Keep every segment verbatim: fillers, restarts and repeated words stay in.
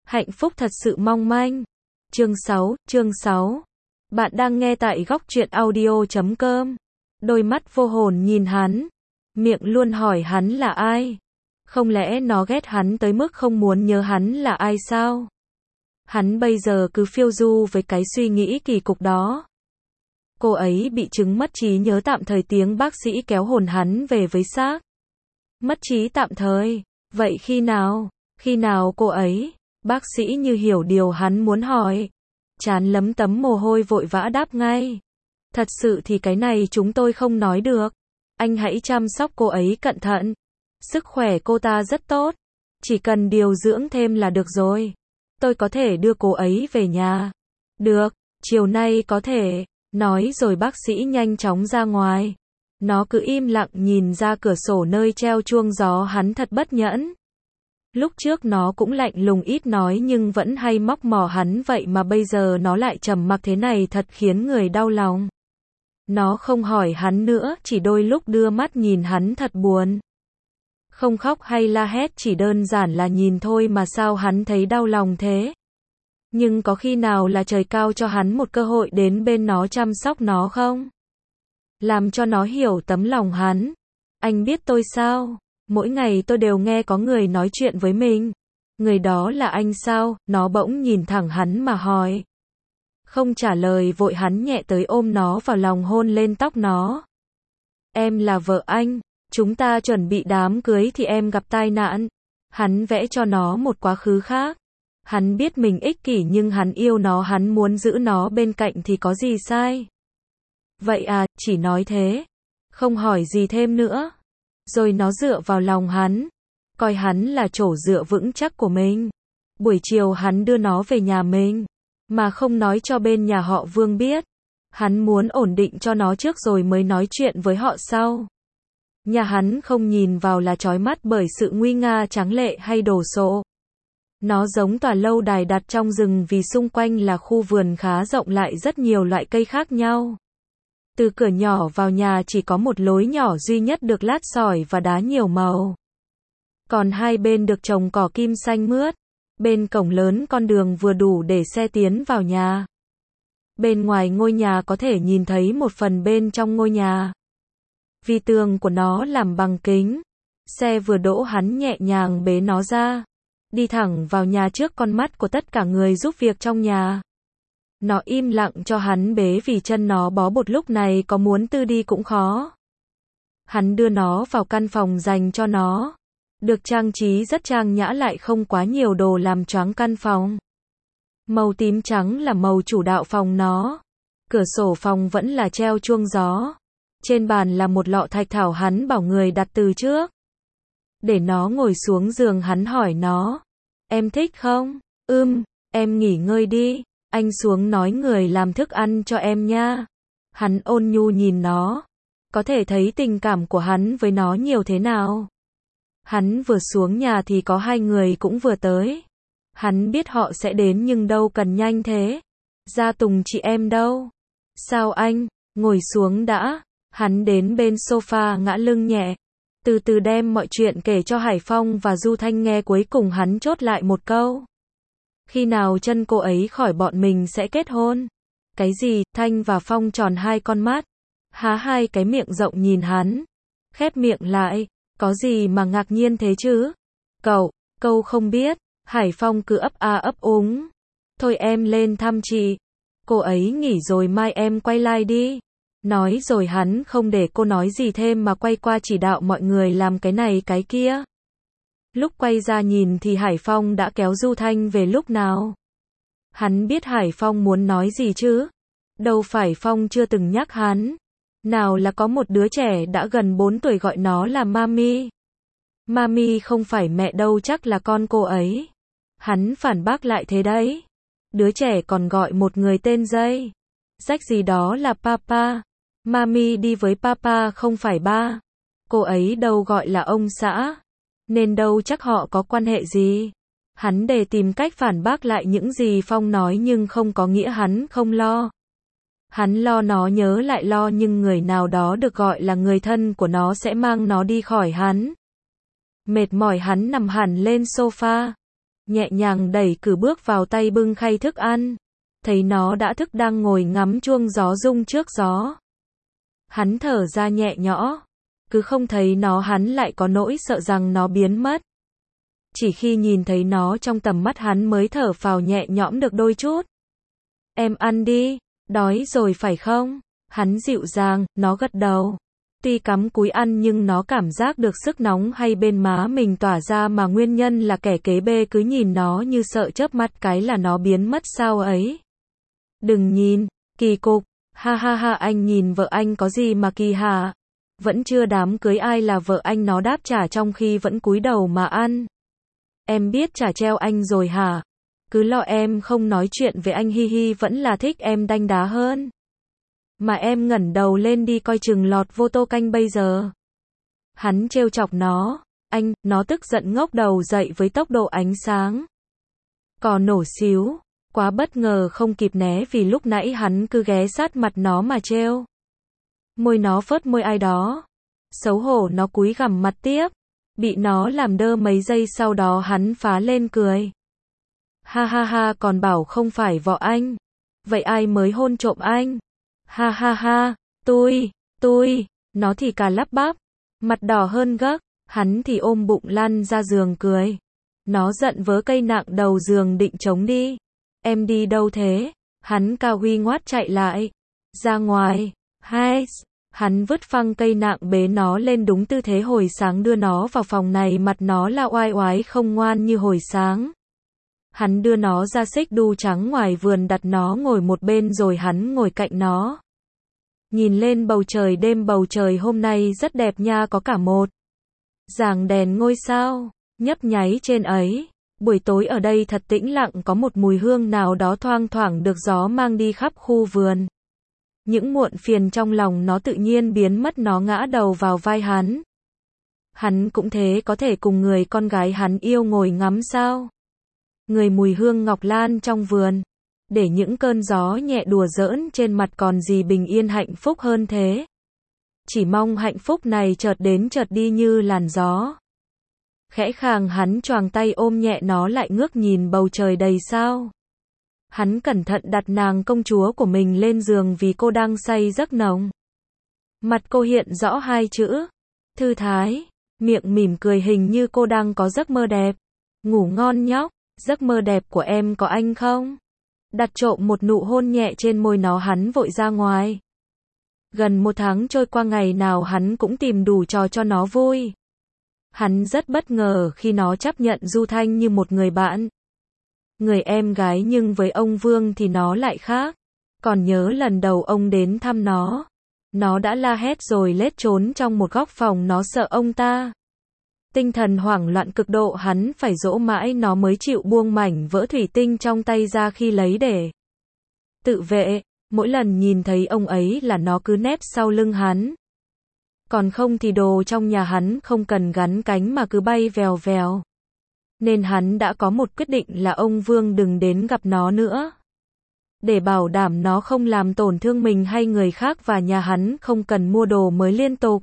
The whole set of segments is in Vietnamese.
Hạnh phúc thật sự mong manh. Chương sáu, chương sáu. Bạn đang nghe tại góc truyện audio chấm com. Đôi mắt vô hồn nhìn hắn, miệng luôn hỏi hắn là ai. Không lẽ nó ghét hắn tới mức không muốn nhớ hắn là ai sao? Hắn bây giờ cứ phiêu du với cái suy nghĩ kỳ cục đó. Cô ấy bị chứng mất trí nhớ tạm thời, tiếng bác sĩ kéo hồn hắn về với xác. Mất trí tạm thời, vậy khi nào? Khi nào cô ấy? Bác sĩ như hiểu điều hắn muốn hỏi. Trán lấm tấm mồ hôi vội vã đáp ngay. Thật sự thì cái này chúng tôi không nói được. Anh hãy chăm sóc cô ấy cẩn thận. Sức khỏe cô ta rất tốt. Chỉ cần điều dưỡng thêm là được rồi. Tôi có thể đưa cô ấy về nhà. Được, chiều nay có thể. Nói rồi bác sĩ nhanh chóng ra ngoài. Nó cứ im lặng nhìn ra cửa sổ nơi treo chuông gió, hắn thật bất nhẫn. Lúc trước nó cũng lạnh lùng ít nói nhưng vẫn hay móc mò hắn, vậy mà bây giờ nó lại trầm mặc thế này thật khiến người đau lòng. Nó không hỏi hắn nữa, chỉ đôi lúc đưa mắt nhìn hắn thật buồn. Không khóc hay la hét, chỉ đơn giản là nhìn thôi mà sao hắn thấy đau lòng thế. Nhưng có khi nào là trời cao cho hắn một cơ hội đến bên nó chăm sóc nó không? Làm cho nó hiểu tấm lòng hắn. Anh biết tôi sao? Mỗi ngày tôi đều nghe có người nói chuyện với mình. Người đó là anh sao? Nó bỗng nhìn thẳng hắn mà hỏi. Không trả lời vội, hắn nhẹ tới ôm nó vào lòng, hôn lên tóc nó. Em là vợ anh. Chúng ta chuẩn bị đám cưới thì em gặp tai nạn. Hắn vẽ cho nó một quá khứ khác. Hắn biết mình ích kỷ nhưng hắn yêu nó, hắn muốn giữ nó bên cạnh thì có gì sai. Vậy à, chỉ nói thế. Không hỏi gì thêm nữa. Rồi nó dựa vào lòng hắn. Coi hắn là chỗ dựa vững chắc của mình. Buổi chiều hắn đưa nó về nhà mình. Mà không nói cho bên nhà họ Vương biết. Hắn muốn ổn định cho nó trước rồi mới nói chuyện với họ sau. Nhà hắn không nhìn vào là chói mắt bởi sự nguy nga tráng lệ hay đồ sộ. Nó giống tòa lâu đài đặt trong rừng vì xung quanh là khu vườn khá rộng, lại rất nhiều loại cây khác nhau. Từ cửa nhỏ vào nhà chỉ có một lối nhỏ duy nhất được lát sỏi và đá nhiều màu. Còn hai bên được trồng cỏ kim xanh mướt. Bên cổng lớn con đường vừa đủ để xe tiến vào nhà. Bên ngoài ngôi nhà có thể nhìn thấy một phần bên trong ngôi nhà. Vì tường của nó làm bằng kính. Xe vừa đỗ, hắn nhẹ nhàng bế nó ra. Đi thẳng vào nhà trước con mắt của tất cả người giúp việc trong nhà. Nó im lặng cho hắn bế vì chân nó bó bột, lúc này có muốn tư đi cũng khó. Hắn đưa nó vào căn phòng dành cho nó. Được trang trí rất trang nhã, lại không quá nhiều đồ làm choáng căn phòng. Màu tím trắng là màu chủ đạo phòng nó. Cửa sổ phòng vẫn là treo chuông gió. Trên bàn là một lọ thạch thảo hắn bảo người đặt từ trước. Để nó ngồi xuống giường, hắn hỏi nó. Em thích không? Ưm, em nghỉ ngơi đi. Anh xuống nói người làm thức ăn cho em nha. Hắn ôn nhu nhìn nó. Có thể thấy tình cảm của hắn với nó nhiều thế nào. Hắn vừa xuống nhà thì có hai người cũng vừa tới. Hắn biết họ sẽ đến nhưng đâu cần nhanh thế. Gia Tùng chị em đâu? Sao anh? Ngồi xuống đã. Hắn đến bên sofa ngã lưng nhẹ. Từ từ đem mọi chuyện kể cho Hải Phong và Du Thanh nghe, cuối cùng hắn chốt lại một câu. Khi nào chân cô ấy khỏi bọn mình sẽ kết hôn. Cái gì? Thanh và Phong tròn hai con mắt. Há hai cái miệng rộng nhìn hắn. Khép miệng lại. Có gì mà ngạc nhiên thế chứ? Cậu, câu không biết. Hải Phong cứ ấp a ấp úng. Thôi em lên thăm chị. Cô ấy nghỉ rồi mai em quay lại đi. Nói rồi hắn không để cô nói gì thêm mà quay qua chỉ đạo mọi người làm cái này cái kia. Lúc quay ra nhìn thì Hải Phong đã kéo Du Thanh về lúc nào. Hắn biết Hải Phong muốn nói gì chứ. Đâu phải Phong chưa từng nhắc hắn. Nào là có một đứa trẻ đã gần bốn tuổi gọi nó là Mami. Mami không phải mẹ đâu, chắc là con cô ấy. Hắn phản bác lại, thế đấy. Đứa trẻ còn gọi một người tên Dây. Rách gì đó là Papa. Mami đi với Papa không phải ba. Cô ấy đâu gọi là ông xã. Nên đâu chắc họ có quan hệ gì. Hắn để tìm cách phản bác lại những gì Phong nói nhưng không có nghĩa hắn không lo. Hắn lo nó nhớ lại lo nhưng người nào đó được gọi là người thân của nó sẽ mang nó đi khỏi hắn. Mệt mỏi hắn nằm hẳn lên sofa. nhẹ nhàng đẩy cửa bước vào tay bưng khay thức ăn. Thấy nó đã thức đang ngồi ngắm chuông gió rung trước gió. Hắn thở ra nhẹ nhõ. Cứ không thấy nó hắn lại có nỗi sợ rằng nó biến mất. Chỉ khi nhìn thấy nó trong tầm mắt hắn mới thở phào nhẹ nhõm được đôi chút. Em ăn đi, đói rồi phải không? Hắn dịu dàng, nó gật đầu. Tuy cắm cúi ăn nhưng nó cảm giác được sức nóng hay bên má mình tỏa ra mà nguyên nhân là kẻ kế bê cứ nhìn nó như sợ chớp mắt cái là nó biến mất sao ấy. Đừng nhìn, kỳ cục, ha ha ha anh nhìn vợ anh có gì mà kỳ hả? Vẫn chưa đám cưới ai là vợ anh nó đáp trả trong khi vẫn cúi đầu mà ăn. Em biết chả treo anh rồi hả? Cứ lo em không nói chuyện với anh hi hi vẫn là thích em đanh đá hơn. Mà em ngẩng đầu lên đi coi chừng lọt vô tô canh bây giờ. Hắn trêu chọc nó. Anh, nó tức giận ngóc đầu dậy với tốc độ ánh sáng. Cò nổ xíu. Quá bất ngờ không kịp né vì lúc nãy hắn cứ ghé sát mặt nó mà trêu. Môi nó phớt môi ai đó. Xấu hổ nó cúi gằm mặt tiếp. Bị nó làm đơ mấy giây sau đó hắn phá lên cười. Ha ha ha còn bảo không phải vợ anh. Vậy ai mới hôn trộm anh? Ha ha ha, tôi, tôi, nó thì cả lắp bắp. Mặt đỏ hơn gấc, hắn thì ôm bụng lăn ra giường cười. Nó giận vớ cây nặng đầu giường định chống đi. Em đi đâu thế? Hắn cao huy ngoát chạy lại. Ra ngoài, hai. Hắn vứt phăng cây nặng bế nó lên đúng tư thế hồi sáng đưa nó vào phòng này mặt nó là oai oái không ngoan như hồi sáng. Hắn đưa nó ra xích đu trắng ngoài vườn đặt nó ngồi một bên rồi hắn ngồi cạnh nó. Nhìn lên bầu trời đêm bầu trời hôm nay rất đẹp nha có cả một dải đèn ngôi sao nhấp nháy trên ấy. Buổi tối ở đây thật tĩnh lặng có một mùi hương nào đó thoang thoảng được gió mang đi khắp khu vườn. Những muộn phiền trong lòng nó tự nhiên biến mất nó ngã đầu vào vai hắn. Hắn cũng thế có thể cùng người con gái hắn yêu ngồi ngắm sao. Người mùi hương ngọc lan trong vườn. Để những cơn gió nhẹ đùa giỡn trên mặt còn gì bình yên hạnh phúc hơn thế. Chỉ mong hạnh phúc này chợt đến chợt đi như làn gió. Khẽ khàng hắn choàng tay ôm nhẹ nó lại ngước nhìn bầu trời đầy sao. Hắn cẩn thận đặt nàng công chúa của mình lên giường vì cô đang say giấc nồng. Mặt cô hiện rõ hai chữ. Thư thái. Miệng mỉm cười hình như cô đang có giấc mơ đẹp. Ngủ ngon nhóc. Giấc mơ đẹp của em có anh không? Đặt trộm một nụ hôn nhẹ trên môi nó hắn vội ra ngoài. Gần một tháng trôi qua ngày nào hắn cũng tìm đủ trò cho nó vui. Hắn rất bất ngờ khi nó chấp nhận Du Thanh như một người bạn. Người em gái nhưng với ông Vương thì nó lại khác. Còn nhớ lần đầu ông đến thăm nó. Nó đã la hét rồi lết trốn trong một góc phòng nó sợ ông ta. Tinh thần hoảng loạn cực độ hắn phải dỗ mãi nó mới chịu buông mảnh vỡ thủy tinh trong tay ra khi lấy để tự vệ. Mỗi lần nhìn thấy ông ấy là nó cứ nép sau lưng hắn. Còn không thì đồ trong nhà hắn không cần gắn cánh mà cứ bay vèo vèo. Nên hắn đã có một quyết định là ông Vương đừng đến gặp nó nữa. Để bảo đảm nó không làm tổn thương mình hay người khác và nhà hắn không cần mua đồ mới liên tục.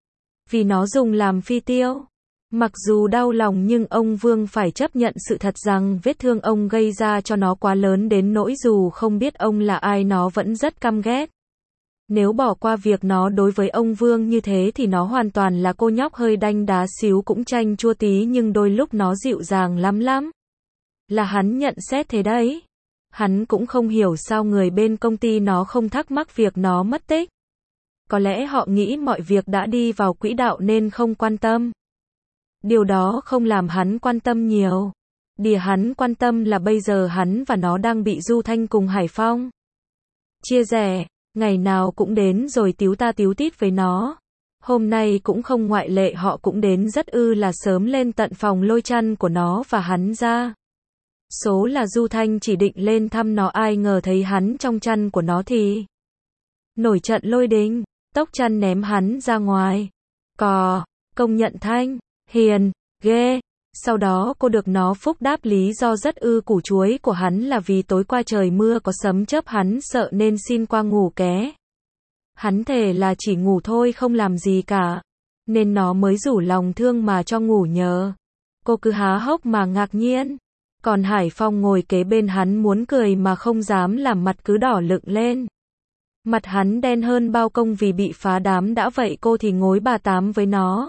Vì nó dùng làm phi tiêu. Mặc dù đau lòng nhưng ông Vương phải chấp nhận sự thật rằng vết thương ông gây ra cho nó quá lớn đến nỗi dù không biết ông là ai nó vẫn rất căm ghét. Nếu bỏ qua việc nó đối với ông Vương như thế thì nó hoàn toàn là cô nhóc hơi đanh đá xíu cũng chanh chua tí nhưng đôi lúc nó dịu dàng lắm lắm. Là hắn nhận xét thế đấy. Hắn cũng không hiểu sao người bên công ty nó không thắc mắc việc nó mất tích. Có lẽ họ nghĩ mọi việc đã đi vào quỹ đạo nên không quan tâm. Điều đó không làm hắn quan tâm nhiều. Điều hắn quan tâm là bây giờ hắn và nó đang bị Du Thanh cùng Hải Phong chia rẽ, ngày nào cũng đến rồi tíu ta tíu tít với nó. Hôm nay cũng không ngoại lệ họ cũng đến rất ư là sớm lên tận phòng lôi chăn của nó và hắn ra. Số là Du Thanh chỉ định lên thăm nó ai ngờ thấy hắn trong chăn của nó thì nổi trận lôi đình, tốc chăn ném hắn ra ngoài. Cò, công nhận Thanh hiền, ghê. Sau đó cô được nó phúc đáp lý do rất ư củ chuối của hắn là vì tối qua trời mưa có sấm chớp hắn sợ nên xin qua ngủ ké. Hắn thề là chỉ ngủ thôi không làm gì cả. Nên nó mới rủ lòng thương mà cho ngủ nhờ. Cô cứ há hốc mà ngạc nhiên. Còn Hải Phong ngồi kế bên hắn muốn cười mà không dám làm mặt cứ đỏ lựng lên. Mặt hắn đen hơn bao công vì bị phá đám đã vậy cô thì ngối bà tám với nó.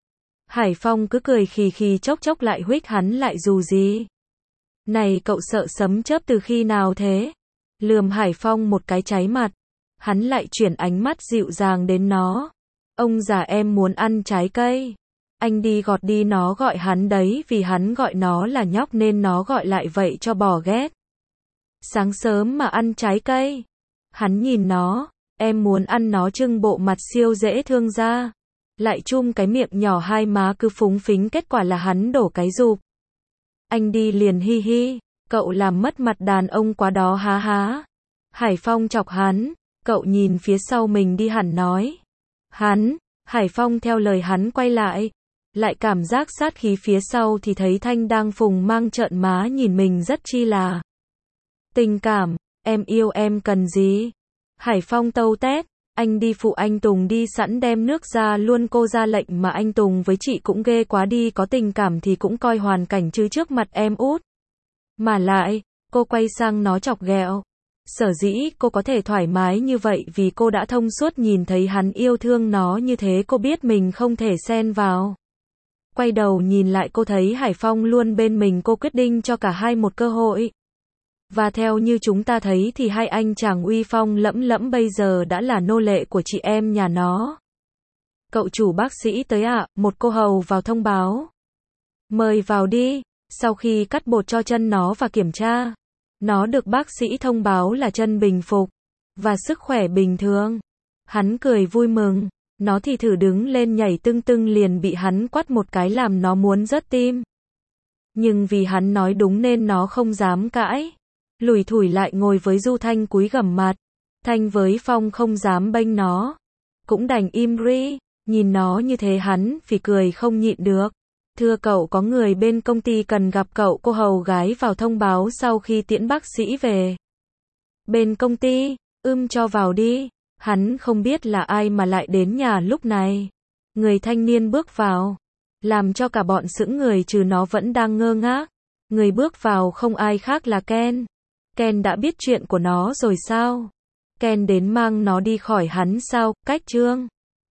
Hải Phong cứ cười khì khì chốc chốc lại huých hắn lại dù gì. Này cậu sợ sấm chớp từ khi nào thế? Lườm Hải Phong một cái cháy mặt. Hắn lại chuyển ánh mắt dịu dàng đến nó. Ông già em muốn ăn trái cây. Anh đi gọt đi nó gọi hắn đấy vì hắn gọi nó là nhóc nên nó gọi lại vậy cho bò ghét. Sáng sớm mà ăn trái cây. Hắn nhìn nó, em muốn ăn nó trưng bộ mặt siêu dễ thương ra. Lại chum cái miệng nhỏ hai má cứ phúng phính kết quả là hắn đổ cái rụp. Anh đi liền hi hi, cậu làm mất mặt đàn ông quá đó há há. Hải Phong chọc hắn, cậu nhìn phía sau mình đi hẳn nói. Hắn, Hải Phong theo lời hắn quay lại. Lại cảm giác sát khí phía sau thì thấy Thanh đang phùng mang trợn má nhìn mình rất chi là tình cảm, em yêu em cần gì? Hải Phong tâu tét, anh đi phụ anh Tùng đi sẵn đem nước ra luôn cô ra lệnh mà anh Tùng với chị cũng ghê quá đi có tình cảm thì cũng coi hoàn cảnh chứ trước mặt em út. Mà lại, cô quay sang nó chọc ghẹo. Sở dĩ cô có thể thoải mái như vậy vì cô đã thông suốt nhìn thấy hắn yêu thương nó như thế cô biết mình không thể xen vào. Quay đầu nhìn lại cô thấy Hải Phong luôn bên mình cô quyết định cho cả hai một cơ hội. Và theo như chúng ta thấy thì hai anh chàng uy phong lẫm lẫm bây giờ đã là nô lệ của chị em nhà nó. Cậu chủ bác sĩ tới ạ, à, một cô hầu vào thông báo. Mời vào đi, sau khi cắt bột cho chân nó và kiểm tra. Nó được bác sĩ thông báo là chân bình phục, và sức khỏe bình thường. Hắn cười vui mừng, nó thì thử đứng lên nhảy tưng tưng liền bị hắn quắt một cái làm nó muốn rớt tim. Nhưng vì hắn nói đúng nên nó không dám cãi. Lủi thủi lại ngồi với Du Thanh cúi gằm mặt. Thanh với Phong không dám bênh nó. Cũng đành im ri, nhìn nó như thế hắn phì cười không nhịn được. Thưa cậu có người bên công ty cần gặp cậu cô hầu gái vào thông báo sau khi tiễn bác sĩ về. Bên công ty, ưm cho vào đi. Hắn không biết là ai mà lại đến nhà lúc này. Người thanh niên bước vào. Làm cho cả bọn sững người trừ nó vẫn đang ngơ ngác. Người bước vào không ai khác là Ken. Ken đã biết chuyện của nó rồi sao? Ken đến mang nó đi khỏi hắn sao? Cách trương.